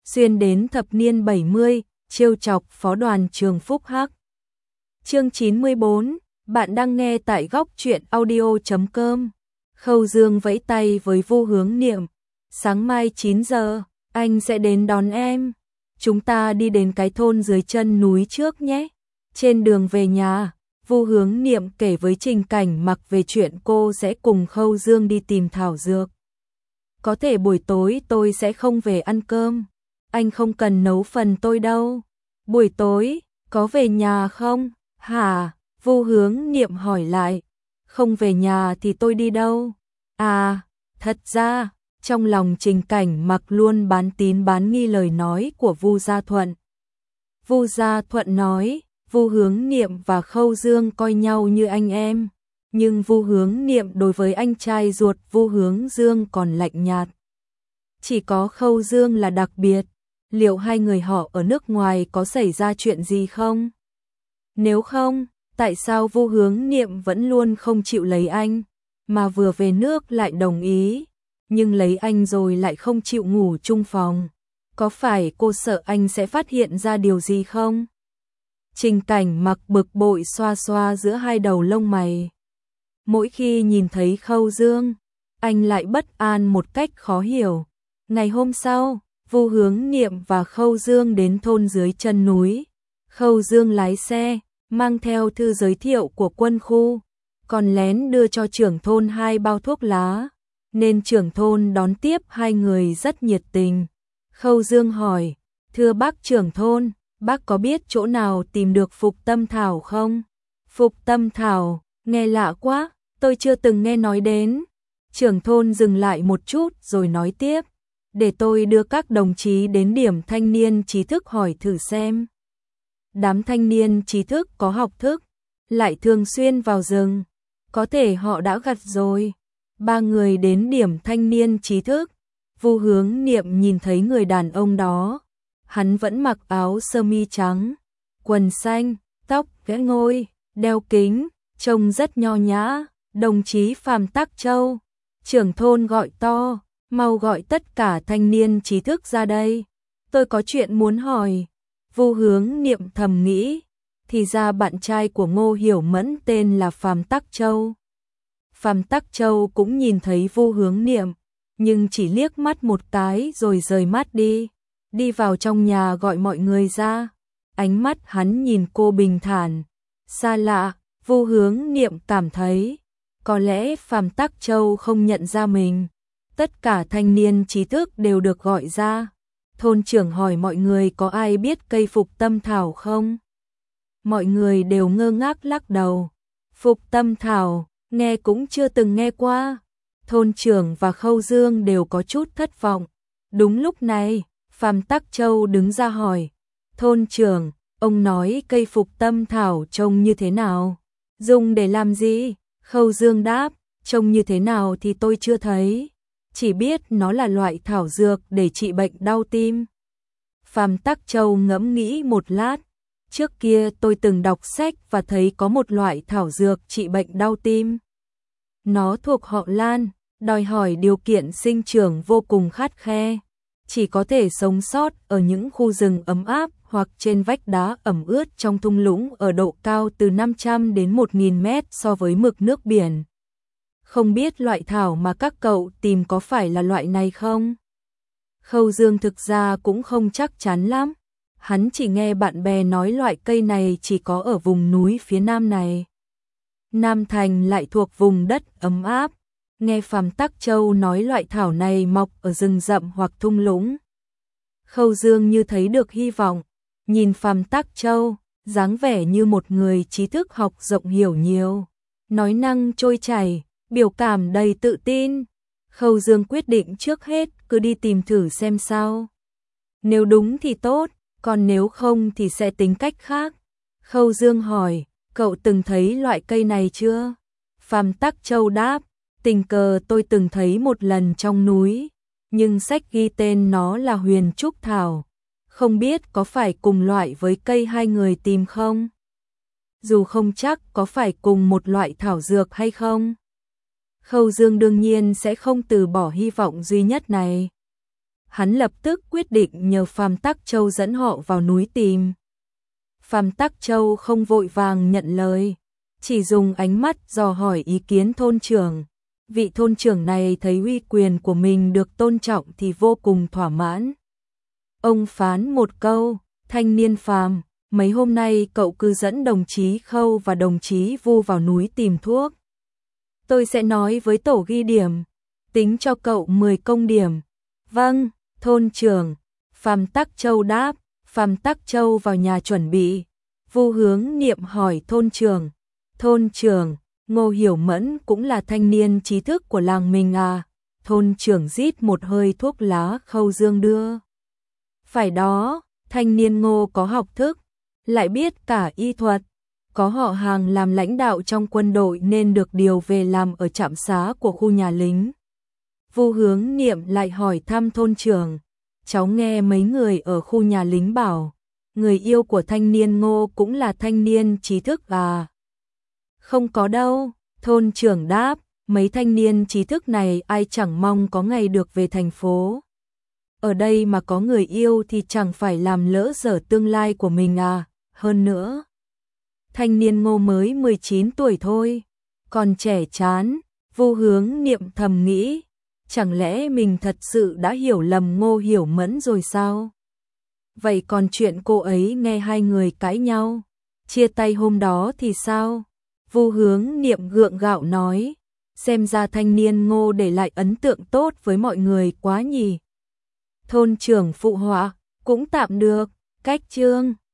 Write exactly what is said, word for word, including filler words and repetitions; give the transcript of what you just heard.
xuyên đến thập niên bảy mươi, trêu chọc phó đoàn trường Phúc Hắc. Chương chín mươi bốn, bạn đang nghe tại góc truyện audio chấm com. Khâu Dương vẫy tay với Vu Hướng Niệm, sáng mai chín giờ, anh sẽ đến đón em. Chúng ta đi đến cái thôn dưới chân núi trước nhé. Trên đường về nhà, Vu Hướng Niệm kể với Trình Cảnh Mặc về chuyện cô sẽ cùng Khâu Dương đi tìm thảo dược. Có thể buổi tối tôi sẽ không về ăn cơm. Anh không cần nấu phần tôi đâu. Buổi tối, có về nhà không? Hả? Vu Hướng Niệm hỏi lại. Không về nhà thì tôi đi đâu? À, thật ra, trong lòng Trình Cảnh Mặc luôn bán tín bán nghi lời nói của Vu Gia Thuận. Vu Gia Thuận nói, Vu Hướng Niệm và Khâu Dương coi nhau như anh em, nhưng Vu Hướng Niệm đối với anh trai ruột Vu Hướng Dương còn lạnh nhạt. Chỉ có Khâu Dương là đặc biệt. Liệu hai người họ ở nước ngoài có xảy ra chuyện gì không? Nếu không, tại sao Vu Hướng Niệm vẫn luôn không chịu lấy anh, mà vừa về nước lại đồng ý, nhưng lấy anh rồi lại không chịu ngủ chung phòng? Có phải cô sợ anh sẽ phát hiện ra điều gì không? Trình Cảnh Mặc bực bội xoa xoa giữa hai đầu lông mày. Mỗi khi nhìn thấy Khâu Dương, anh lại bất an một cách khó hiểu. Ngày hôm sau, Vu Hướng Niệm và Khâu Dương đến thôn dưới chân núi. Khâu Dương lái xe, mang theo thư giới thiệu của quân khu, còn lén đưa cho trưởng thôn hai bao thuốc lá, nên trưởng thôn đón tiếp hai người rất nhiệt tình. Khâu Dương hỏi, thưa bác trưởng thôn, bác có biết chỗ nào tìm được Phục Tâm Thảo không? Phục Tâm Thảo, nghe lạ quá, tôi chưa từng nghe nói đến. Trưởng thôn dừng lại một chút rồi nói tiếp, để tôi đưa các đồng chí đến điểm thanh niên trí thức hỏi thử xem. Đám thanh niên trí thức có học thức, lại thường xuyên vào rừng, có thể họ đã gặt rồi. Ba người đến điểm thanh niên trí thức. Vu Hướng Niệm nhìn thấy người đàn ông đó, hắn vẫn mặc áo sơ mi trắng, quần xanh, tóc ghẽ ngôi, đeo kính, trông rất nho nhã. Đồng chí Phạm Tắc Châu. Trưởng thôn gọi to, mau gọi tất cả thanh niên trí thức ra đây, tôi có chuyện muốn hỏi. Vu Hướng Niệm thầm nghĩ, thì ra bạn trai của Ngô Hiểu Mẫn tên là Phạm Tắc Châu. Phạm Tắc Châu cũng nhìn thấy Vu Hướng Niệm, nhưng chỉ liếc mắt một cái rồi rời mắt đi, đi vào trong nhà gọi mọi người ra. Ánh mắt hắn nhìn cô bình thản, xa lạ. Vu Hướng Niệm cảm thấy, có lẽ Phạm Tắc Châu không nhận ra mình. Tất cả thanh niên trí thức đều được gọi ra. Thôn trưởng hỏi mọi người có ai biết cây Phục Tâm Thảo không? Mọi người đều ngơ ngác lắc đầu. Phục Tâm Thảo, nghe cũng chưa từng nghe qua. Thôn trưởng và Khâu Dương đều có chút thất vọng. Đúng lúc này, Phạm Tắc Châu đứng ra hỏi, thôn trưởng, ông nói cây Phục Tâm Thảo trông như thế nào? Dùng để làm gì? Khâu Dương đáp, trông như thế nào thì tôi chưa thấy, chỉ biết nó là loại thảo dược để trị bệnh đau tim. Phạm Tắc Châu ngẫm nghĩ một lát, trước kia tôi từng đọc sách và thấy có một loại thảo dược trị bệnh đau tim. Nó thuộc họ Lan, đòi hỏi điều kiện sinh trưởng vô cùng khắt khe, chỉ có thể sống sót ở những khu rừng ấm áp hoặc trên vách đá ẩm ướt trong thung lũng ở độ cao từ năm trăm đến một nghìn mét so với mực nước biển. Không biết loại thảo mà các cậu tìm có phải là loại này không? Khâu Dương thực ra cũng không chắc chắn lắm. Hắn chỉ nghe bạn bè nói loại cây này chỉ có ở vùng núi phía nam này. Nam Thành lại thuộc vùng đất ấm áp. Nghe Phạm Tắc Châu nói loại thảo này mọc ở rừng rậm hoặc thung lũng. Khâu Dương như thấy được hy vọng. Nhìn Phạm Tắc Châu, dáng vẻ như một người trí thức học rộng hiểu nhiều, nói năng trôi chảy, biểu cảm đầy tự tin. Khâu Dương quyết định trước hết cứ đi tìm thử xem sao. Nếu đúng thì tốt, còn nếu không thì sẽ tính cách khác. Khâu Dương hỏi, cậu từng thấy loại cây này chưa? Phạm Tắc Châu đáp, tình cờ tôi từng thấy một lần trong núi, nhưng sách ghi tên nó là Huyền Trúc Thảo. Không biết có phải cùng loại với cây hai người tìm không? Dù không chắc có phải cùng một loại thảo dược hay không. Khâu Dương đương nhiên sẽ không từ bỏ hy vọng duy nhất này. hắn lập tức quyết định nhờ Phàm Tắc Châu dẫn họ vào núi tìm. Phàm Tắc Châu không vội vàng nhận lời, chỉ dùng ánh mắt dò hỏi ý kiến thôn trưởng. Vị thôn trưởng này thấy uy quyền của mình được tôn trọng thì vô cùng thỏa mãn. Ông phán một câu, thanh niên Phàm, mấy hôm nay cậu cứ dẫn đồng chí Khâu và đồng chí Vu vào núi tìm thuốc. Tôi sẽ nói với tổ ghi điểm, tính cho cậu mười công điểm. Vâng, thôn trưởng. Phàm Tắc Châu đáp. Phàm Tắc Châu vào nhà chuẩn bị. Vu Hướng Niệm hỏi thôn trưởng. Thôn trưởng, Ngô Hiểu Mẫn cũng là thanh niên trí thức của làng mình à? Thôn trưởng rít một hơi thuốc lá Khâu Dương đưa. Phải đó, thanh niên Ngô có học thức, lại biết cả y thuật, có họ hàng làm lãnh đạo trong quân đội nên được điều về làm ở trạm xá của khu nhà lính. Vu Hướng Niệm lại hỏi thăm thôn trưởng, cháu nghe mấy người ở khu nhà lính bảo, người yêu của thanh niên Ngô cũng là thanh niên trí thức à? Không có đâu, thôn trưởng đáp, mấy thanh niên trí thức này ai chẳng mong có ngày được về thành phố. Ở đây mà có người yêu thì chẳng phải làm lỡ dở tương lai của mình à? Hơn nữa, thanh niên Ngô mới mười chín tuổi thôi, còn trẻ chán. Vu Hướng Niệm thầm nghĩ, chẳng lẽ mình thật sự đã hiểu lầm Ngô Hiểu Mẫn rồi sao? Vậy còn chuyện cô ấy nghe hai người cãi nhau, chia tay hôm đó thì sao? Vu Hướng Niệm gượng gạo nói, xem ra thanh niên Ngô để lại ấn tượng tốt với mọi người quá nhỉ. Thôn trưởng phụ họa, cũng tạm được, cách chương.